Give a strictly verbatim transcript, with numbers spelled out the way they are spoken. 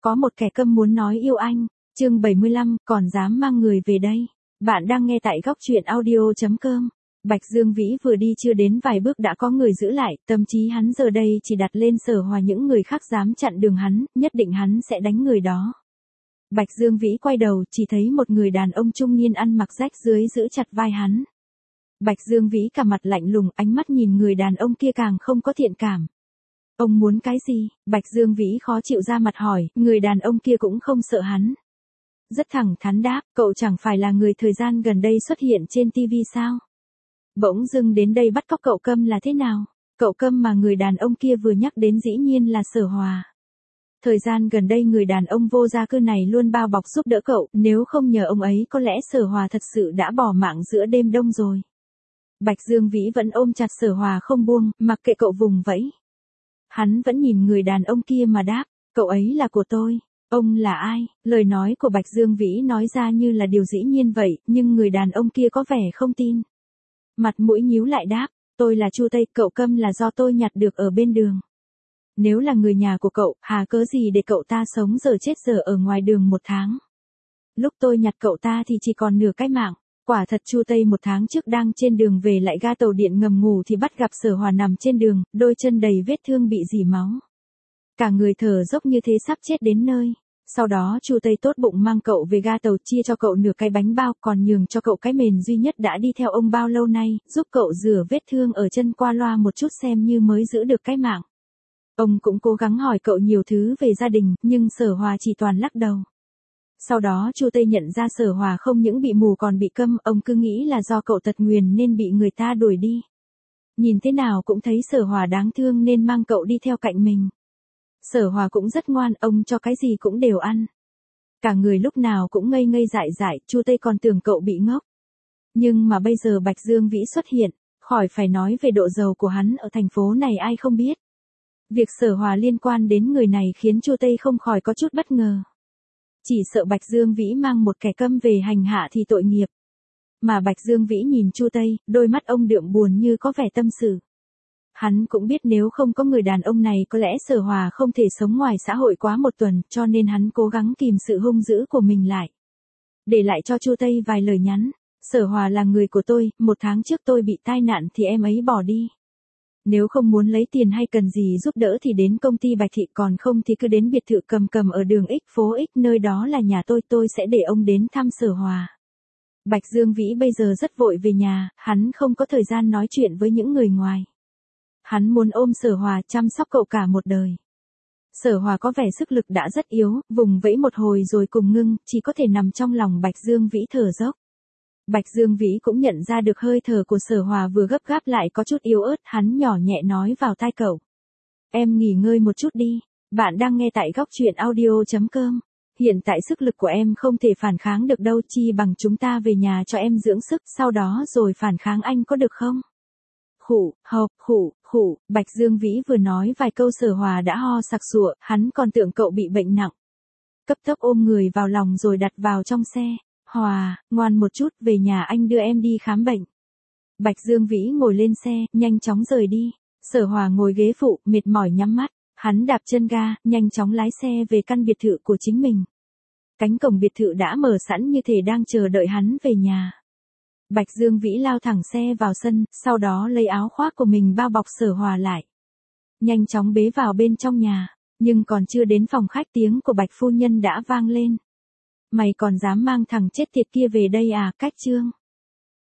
có một kẻ câm muốn nói yêu anh. Chương bảy mươi lăm, còn dám mang người về đây. Bạn đang nghe tại góc truyện audio chấm com. Bạch Dương Vĩ vừa đi chưa đến vài bước đã có người giữ lại, tâm trí hắn giờ đây chỉ đặt lên Sở Hòa, những người khác dám chặn đường hắn, nhất định hắn sẽ đánh người đó. Bạch Dương Vĩ quay đầu, chỉ thấy một người đàn ông trung niên ăn mặc rách rưới giữ chặt vai hắn. Bạch Dương Vĩ cả mặt lạnh lùng, ánh mắt nhìn người đàn ông kia càng không có thiện cảm. Ông muốn cái gì? Bạch Dương Vĩ khó chịu ra mặt hỏi, người đàn ông kia cũng không sợ hắn. Rất thẳng thắn đáp, cậu chẳng phải là người thời gian gần đây xuất hiện trên ti vi sao? Bỗng dưng đến đây bắt cóc cậu Câm là thế nào? Cậu Câm mà người đàn ông kia vừa nhắc đến dĩ nhiên là Sở Hòa. Thời gian gần đây người đàn ông vô gia cư này luôn bao bọc giúp đỡ cậu, nếu không nhờ ông ấy có lẽ Sở Hòa thật sự đã bỏ mạng giữa đêm đông rồi. Bạch Dương Vĩ vẫn ôm chặt Sở Hòa không buông, mặc kệ cậu vùng vẫy. Hắn vẫn nhìn người đàn ông kia mà đáp, cậu ấy là của tôi. Ông là ai? Lời nói của Bạch Dương Vĩ nói ra như là điều dĩ nhiên vậy, nhưng người đàn ông kia có vẻ không tin. Mặt mũi nhíu lại đáp, tôi là Chu Tây, cậu Câm là do tôi nhặt được ở bên đường. Nếu là người nhà của cậu, hà cớ gì để cậu ta sống giờ chết giờ ở ngoài đường một tháng. Lúc tôi nhặt cậu ta thì chỉ còn nửa cái mạng. Quả thật Chu Tây một tháng trước đang trên đường về lại ga tàu điện ngầm ngủ thì bắt gặp Sở Hòa nằm trên đường, đôi chân đầy vết thương bị rỉ máu. Cả người thở dốc như thế sắp chết đến nơi. Sau đó Chu Tây tốt bụng mang cậu về ga tàu, chia cho cậu nửa cái bánh bao, còn nhường cho cậu cái mền duy nhất đã đi theo ông bao lâu nay, giúp cậu rửa vết thương ở chân qua loa một chút xem như mới giữ được cái mạng. Ông cũng cố gắng hỏi cậu nhiều thứ về gia đình, nhưng Sở Hòa chỉ toàn lắc đầu. Sau đó Chu Tây nhận ra Sở Hòa không những bị mù còn bị câm, ông cứ nghĩ là do cậu tật nguyền nên bị người ta đuổi đi. Nhìn thế nào cũng thấy Sở Hòa đáng thương nên mang cậu đi theo cạnh mình. Sở Hòa cũng rất ngoan, ông cho cái gì cũng đều ăn. Cả người lúc nào cũng ngây ngây dại dại, Chu Tây còn tưởng cậu bị ngốc. Nhưng mà bây giờ Bạch Dương Vĩ xuất hiện, khỏi phải nói về độ giàu của hắn ở thành phố này ai không biết. Việc Sở Hòa liên quan đến người này khiến Chu Tây không khỏi có chút bất ngờ. Chỉ sợ Bạch Dương Vĩ mang một kẻ câm về hành hạ thì tội nghiệp. Mà Bạch Dương Vĩ nhìn Chu Tây, đôi mắt ông đượm buồn như có vẻ tâm sự. Hắn cũng biết nếu không có người đàn ông này có lẽ Sở Hòa không thể sống ngoài xã hội quá một tuần, cho nên hắn cố gắng kìm sự hung dữ của mình lại. Để lại cho Chu Tây vài lời nhắn, Sở Hòa là người của tôi, một tháng trước tôi bị tai nạn thì em ấy bỏ đi. Nếu không muốn lấy tiền hay cần gì giúp đỡ thì đến công ty Bạch Thị, còn không thì cứ đến biệt thự Cầm Cầm ở đường X phố X, nơi đó là nhà tôi, tôi sẽ để ông đến thăm Sở Hòa. Bạch Dương Vĩ bây giờ rất vội về nhà, hắn không có thời gian nói chuyện với những người ngoài. Hắn muốn ôm Sở Hòa chăm sóc cậu cả một đời. Sở Hòa có vẻ sức lực đã rất yếu, vùng vẫy một hồi rồi cùng ngưng, chỉ có thể nằm trong lòng Bạch Dương Vĩ thở dốc. Bạch Dương Vĩ cũng nhận ra được hơi thở của Sở Hòa vừa gấp gáp lại có chút yếu ớt, hắn nhỏ nhẹ nói vào tai cậu. Em nghỉ ngơi một chút đi, bạn đang nghe tại góc truyện audio chấm com. Hiện tại sức lực của em không thể phản kháng được đâu, chi bằng chúng ta về nhà cho em dưỡng sức, sau đó rồi phản kháng anh có được không? Khụ, hộc, khụ, khụ, Bạch Dương Vĩ vừa nói vài câu Sở Hòa đã ho sặc sụa, hắn còn tưởng cậu bị bệnh nặng. Cấp tốc ôm người vào lòng rồi đặt vào trong xe. Hòa, ngoan một chút, về nhà anh đưa em đi khám bệnh. Bạch Dương Vĩ ngồi lên xe, nhanh chóng rời đi. Sở Hòa ngồi ghế phụ, mệt mỏi nhắm mắt. Hắn đạp chân ga, nhanh chóng lái xe về căn biệt thự của chính mình. Cánh cổng biệt thự đã mở sẵn như thể đang chờ đợi hắn về nhà. Bạch Dương Vĩ lao thẳng xe vào sân, sau đó lấy áo khoác của mình bao bọc Sở Hòa lại. Nhanh chóng bế vào bên trong nhà, nhưng còn chưa đến phòng khách tiếng của Bạch phu nhân đã vang lên. Mày còn dám mang thằng chết tiệt kia về đây à, Cách Trương?